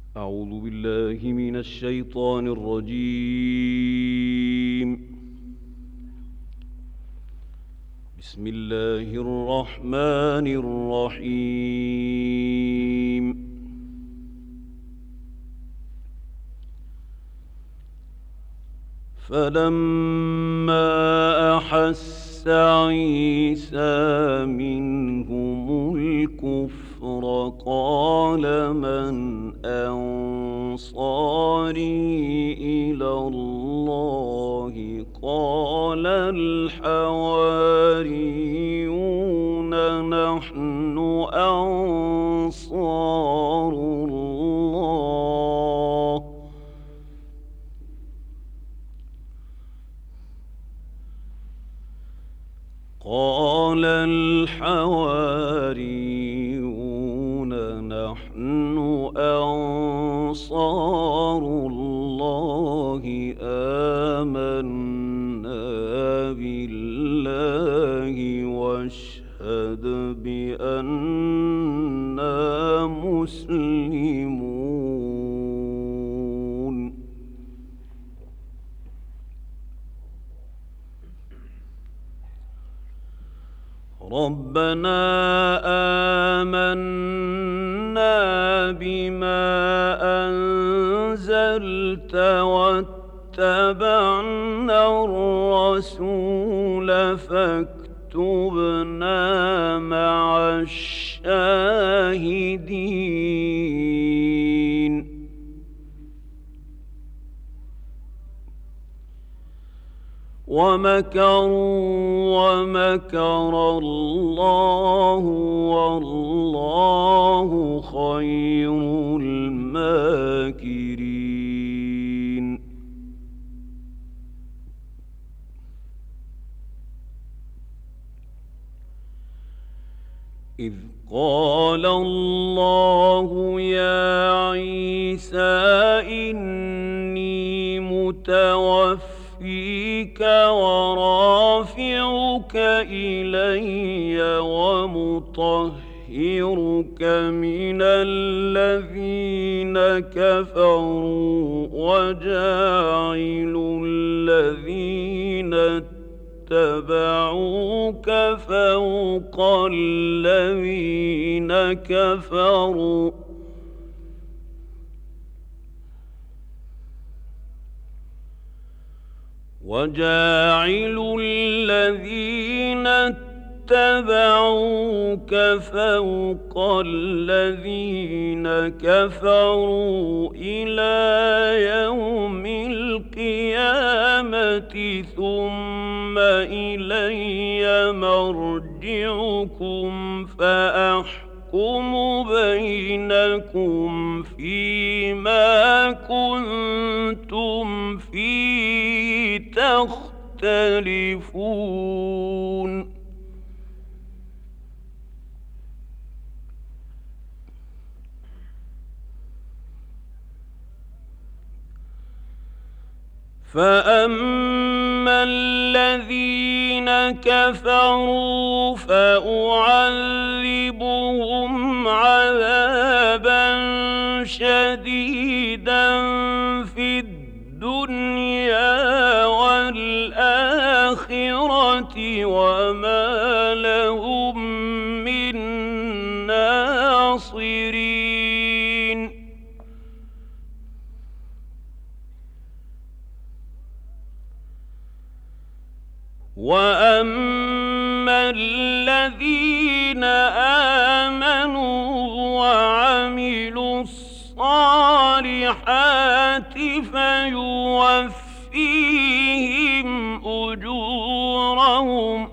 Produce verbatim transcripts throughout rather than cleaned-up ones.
أعوذ بالله من الشيطان الرجيم. بسم الله الرحمن الرحيم. فلما أحس عيسى منهم الكفر قال من أنصاري إلى الله قال الحواريون نحن أنصار الله. قال الحواريون نحن أنصار الله آمنا بالله واشهد بأننا مسلمون. ربنا آمنا بما أنزلت واتبعنا الرسول فاكتبنا مع الشاهدين. ومكروا ومكر الله والله خير الماكرين. إذ قال الله يا عيسى إني متوفى فيك ورافعك إلي ومطهرك من الذين كفروا وجاعل الذين اتبعوك فوق الذين كفروا وجاعل الذين اتبعوك فوق الذين كفروا إلى يوم القيامة ثم إلي مرجعكم فأحكم بينكم فيما كنتم فيه تختلفون. فأما الذين كفروا فأعذبهم عذابا شديدا في الدنيا والآخرة وما لهم من ناصرين. وأما الذين آمنوا وعملوا الصالحات فيوفيهم أجورهم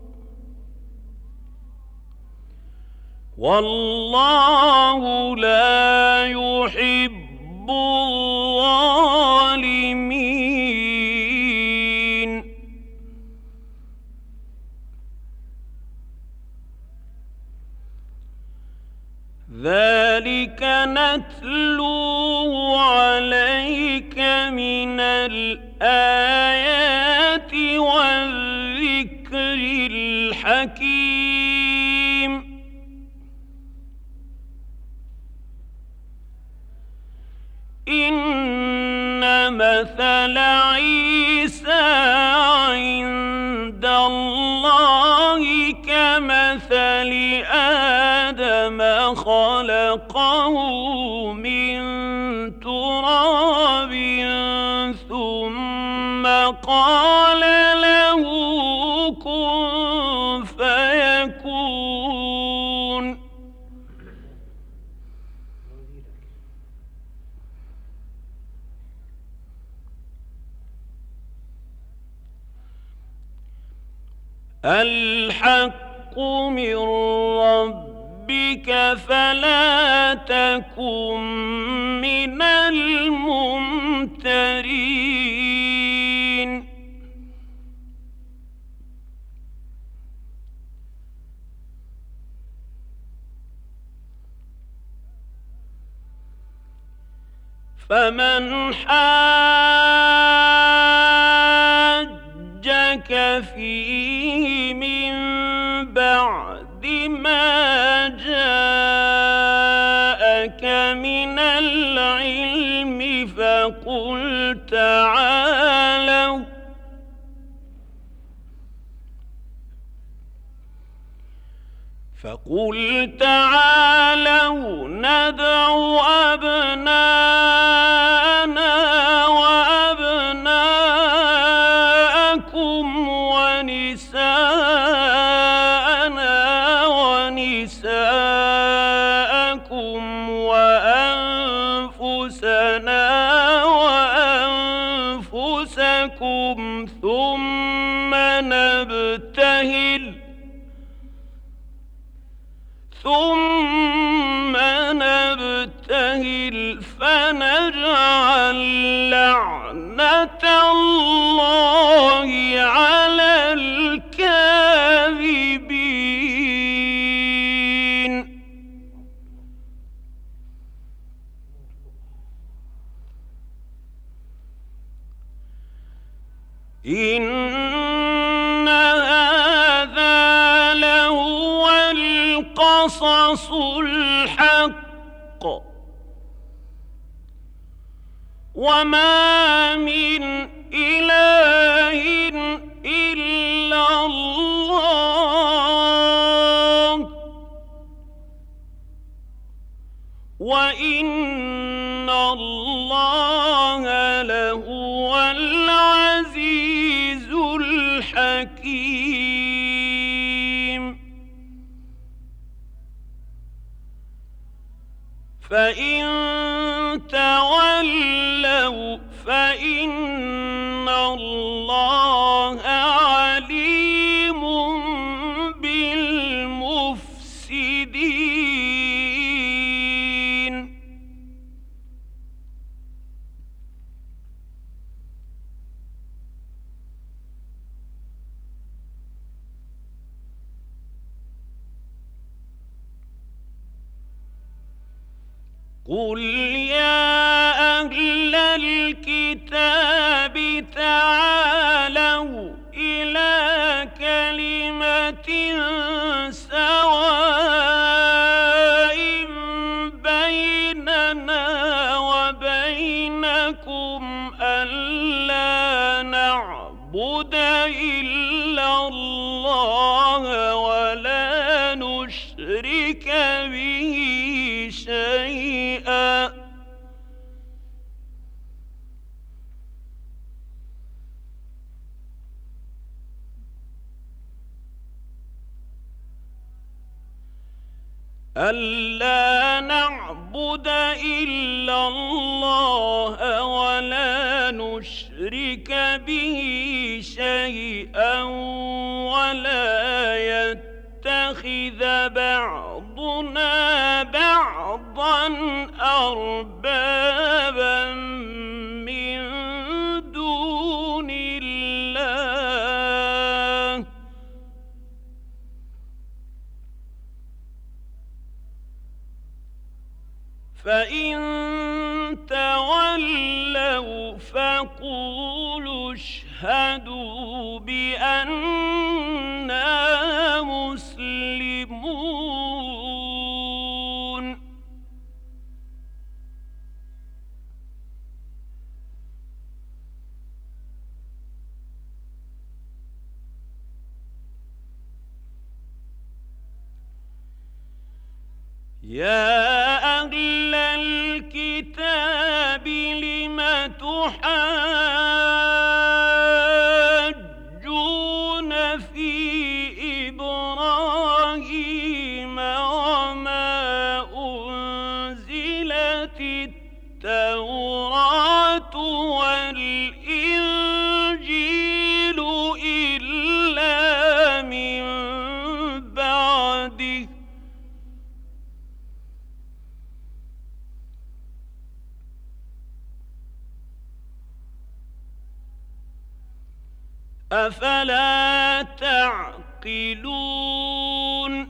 والله لا يحب الظالمين. ذلك نتلوه عليك من الآيات والذكر الحكيم. مثل عيسى عند الله كمثل آدم خلقه من تراب ثم قال له كن فيكون. الحق من ربك فلا تكن من الممترين. فمن حاجك فيه من بعد ما جاءك من العلم فقل تعالوا فقل تعالوا ندع أبناءنا وأبناءكم ونساءنا ونساءكم وأنفسنا وأنفسكم ثم نبتهل ثم نبتهل فنجعل لعنة الله على الكاذبين. إن هذا لهو القصص الحق وما من إله إلا الله وإن الله لهو العزيز الحكيم. فإن تولوا فإن الله عليم بالمفسدين. قل يا أهل الكتاب تعالوا إلى كلمة سواء بيننا وبينكم ألا نعبد إلا الله ولا نشرك به شيئا ألا نعبد إلا الله ولا نشرك به شيئا ولا يتخذ بعضنا بعضا أربابا من دون الله فإن تولوا فقولوا اشهدوا بأننا مسلمون. يا أهل الكتاب لم تحاجون في إبراهيم وما أنزلت التوراة والإنجيل إلا من بعده أفلا تعقلون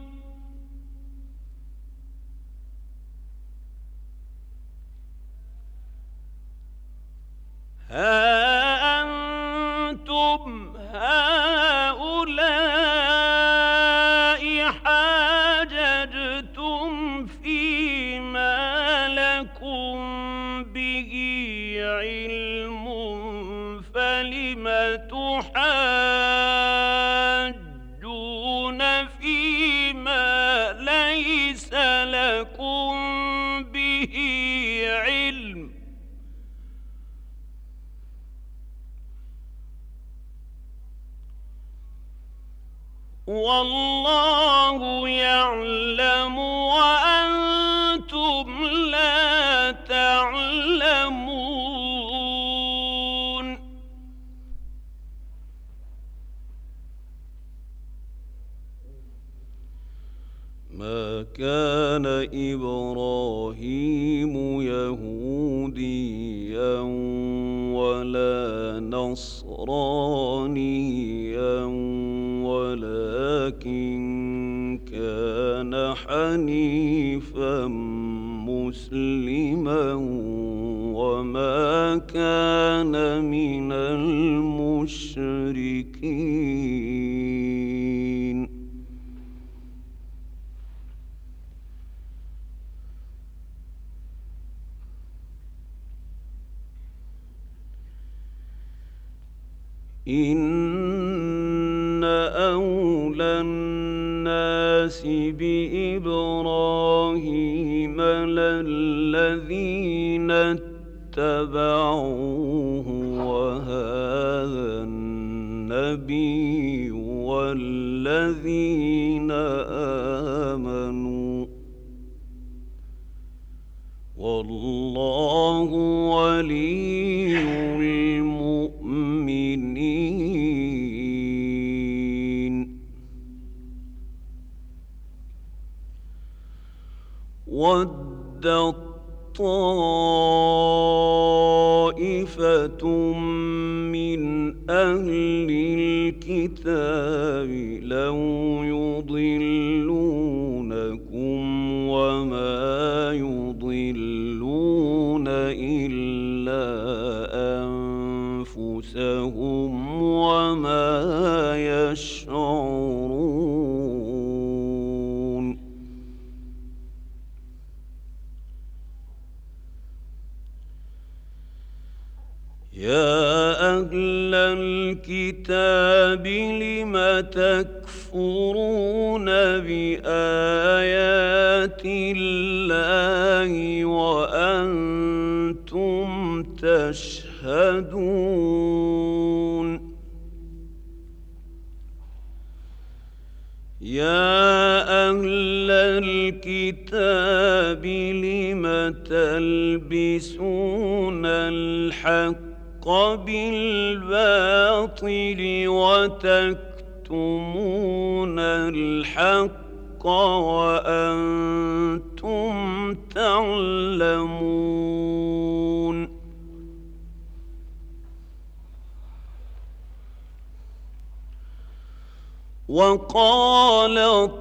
ها أنتم هؤلاء حاججتم فيما لكم به علم فلم تحاجون فيما ليس لكم به علم والله يعلم وأنتم لا تعلمون ما كان إبراهيم يهوديا ولا نصرانيا ولكن كان حنيفا مسلما وما كان من المشركين إن أولى الناس بإبراهيم للذين اتبعوه وهذا النبي والذين آمنوا والله ولي المؤمنين ودت طائفة من أهل الكتاب لو يضلونكم وما يضلون إلا أنفسهم وما يشعرون يا أهل الكتاب لم تكفرون بآيات الله وأنتم تشهدون يا أهل الكتاب لم تلبسون الحق بالباطل وتكتمون الحق وأنتم تعلمون وقالت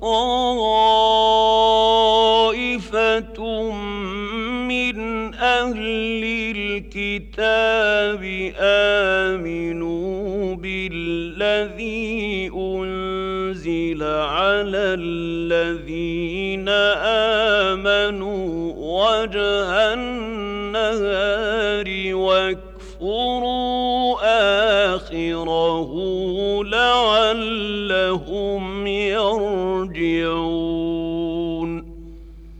طائفة من أهل الكتاب آمنوا بالذي أنزل على الذين آمنوا وجه النهار واكفروا آخره لعلهم يرجعون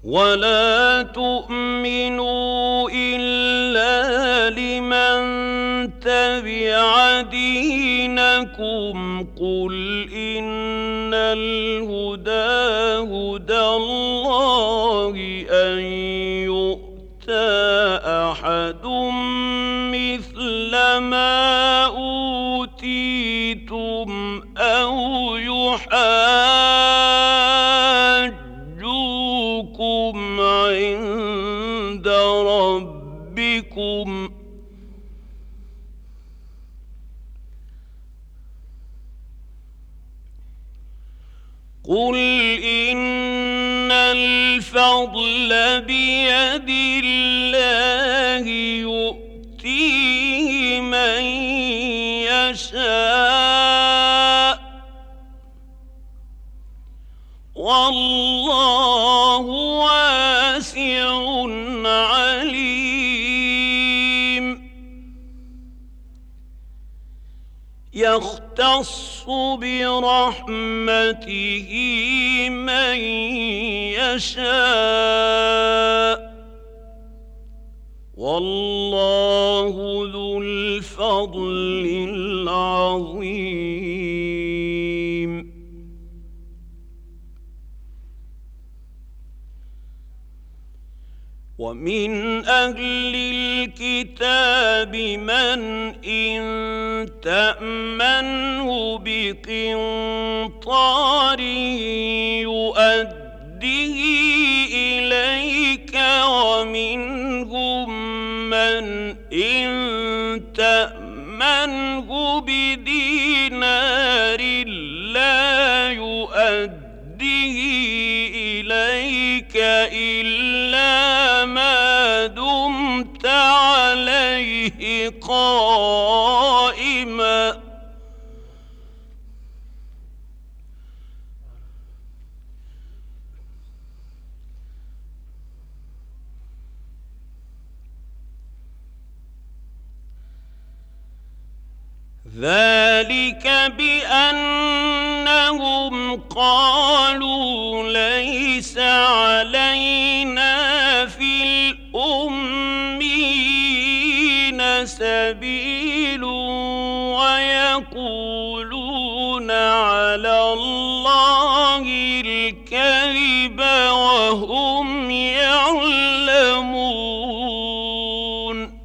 ولا تؤمنوا إلا لمن تبع دينكم قل إن الهدى هدى الله أن يؤتى أحد مثل ما أوتيتم أو يحاجوكم عند ربكم قل إن الفضل بيد الله يؤتيه من يشاء والله واسع عليم يختص برحمته من يشاء والله ذو الفضل العظيم ومن أهل الكتاب من إن تأمنه بقنطار يؤده إليك ومنهم من إن تأمنه بدينار لا يؤده إليك إلا ما دمت عليه قائما ذلك بأنهم قالوا ليس علينا في الأميين سبيل ويقولون على الله الكذب وهم يعلمون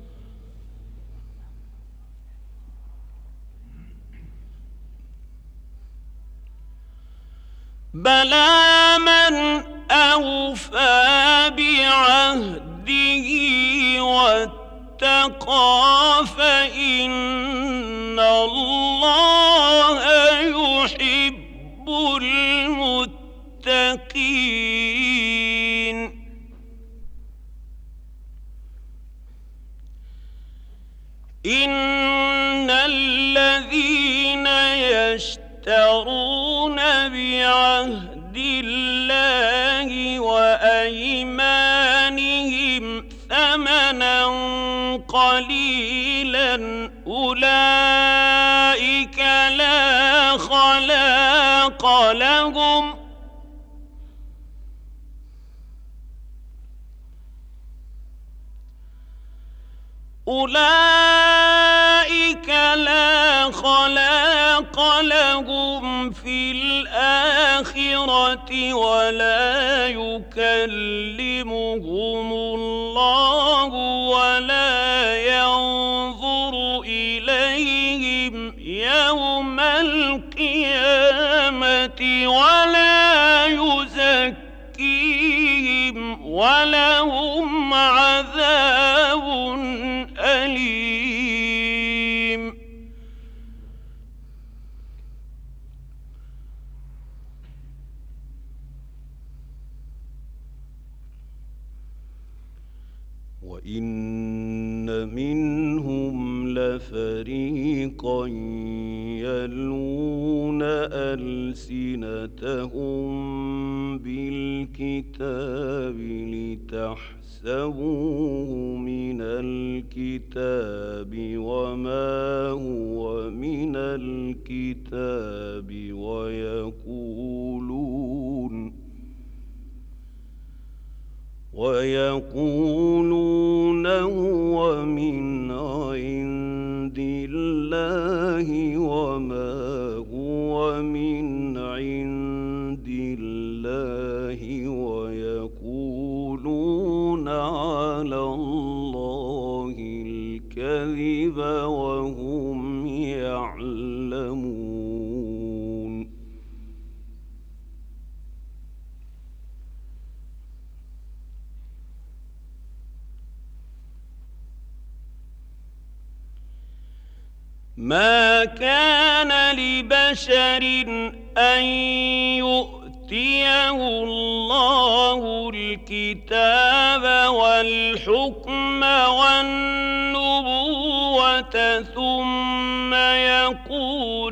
بلى من أوفى بعهده واتقى فإن الله يحب المتقين إن الذين يشترون بعهد الله وأيمانهم ثمنا قليلا أولئك لا خلاق لهم أولئك لا خلاق لهم في الآخرة ولا يكلمهم الله ولا ينظر إليهم يوم القيامة ولا يزكيهم ولهم عذاب أليم وإن منهم لفريقا يلوون ألسنتهم بالكتاب لتحسبوه من الكتاب وما هو من الكتاب، الكتاب، ويقولون، ويقولون على الله الكذب وهم يعلمون. يختص برحمته من يشاء والله ذو الفضل العظيم ومن أهل الكتاب من إن تأمنه بقنطار يؤده إليك ومنهم من إن تأمنه بدينار لا يؤده إليك إلا ما دمت عليه قائما ذلك بأنهم قالوا ليس علينا في الأميين سبيل ويقولون على الله الكذب وهم يعلمون ويقولون هو من عند الله وما هو من عند الله ويقولون على الله الكذب وهم يعلمون. ما كان لبشر أن يؤتيه الله الكتاب والحكم والنبوة ثم يقول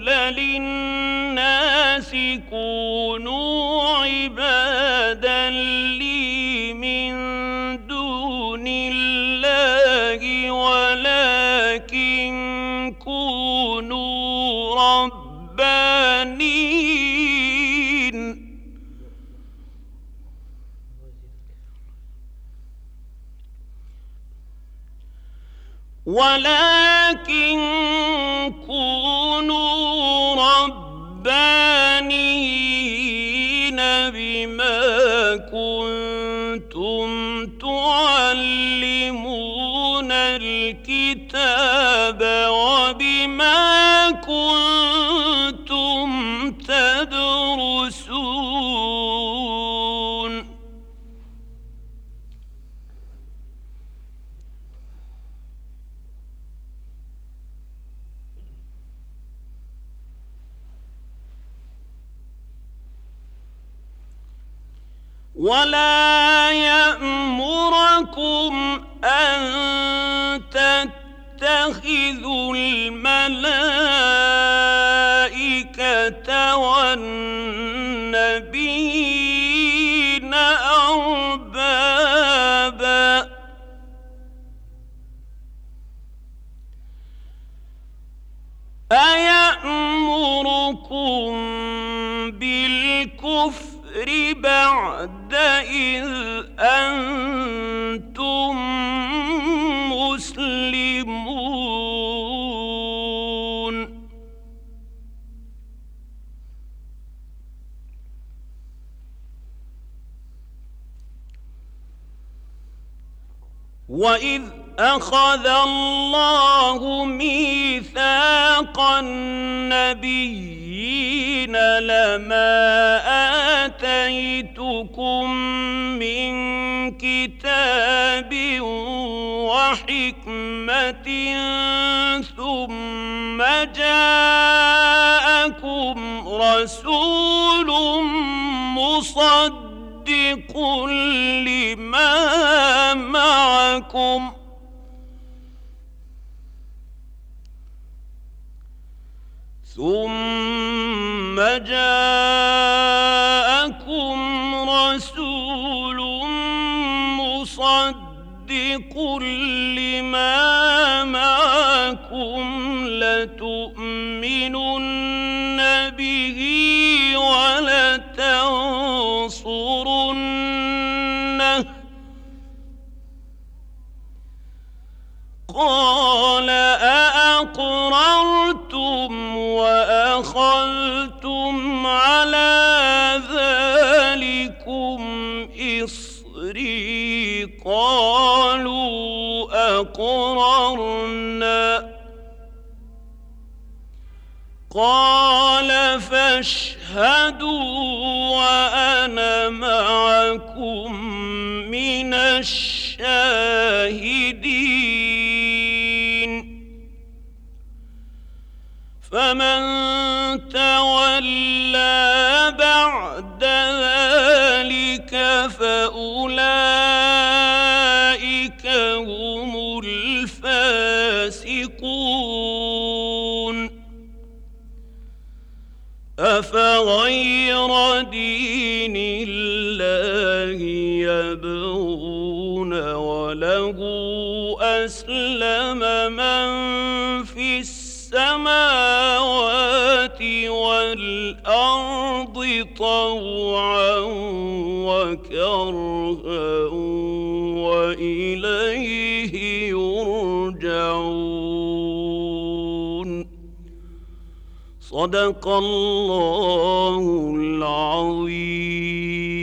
للناس كونوا عبادا لي من دون الله ولكن كونوا ربانين ولكن كونوا ربانين بما كنتم تعلمون الكتاب وبما كنتم تدرسون. ولا يأمركم أن تتخذوا الملائكة والنبيين أربابا أيأمركم بالكفر بعد إذ أنتم مسلمون. وإذ أخذ الله ميثاق النبيين لما آتيتكم من كتاب وحكمة ثم جاءكم رسول مصدق لما معكم ثم جاءكم رسول مصدق لما معكم لتؤمنن به ولتنصرنه قال أأقررتم وأخذتم على ذلكم إصري قالوا أقررنا قال فاشهدوا وأنا معكم من الشاهدين. فمن تولى بعد ذلك فأولئك هم الفاسقون. أفغير دين الله يبغون وله أسلم من في السماوات والأرض طوعا وكرها وإليه يرجعون. صدق الله العظيم.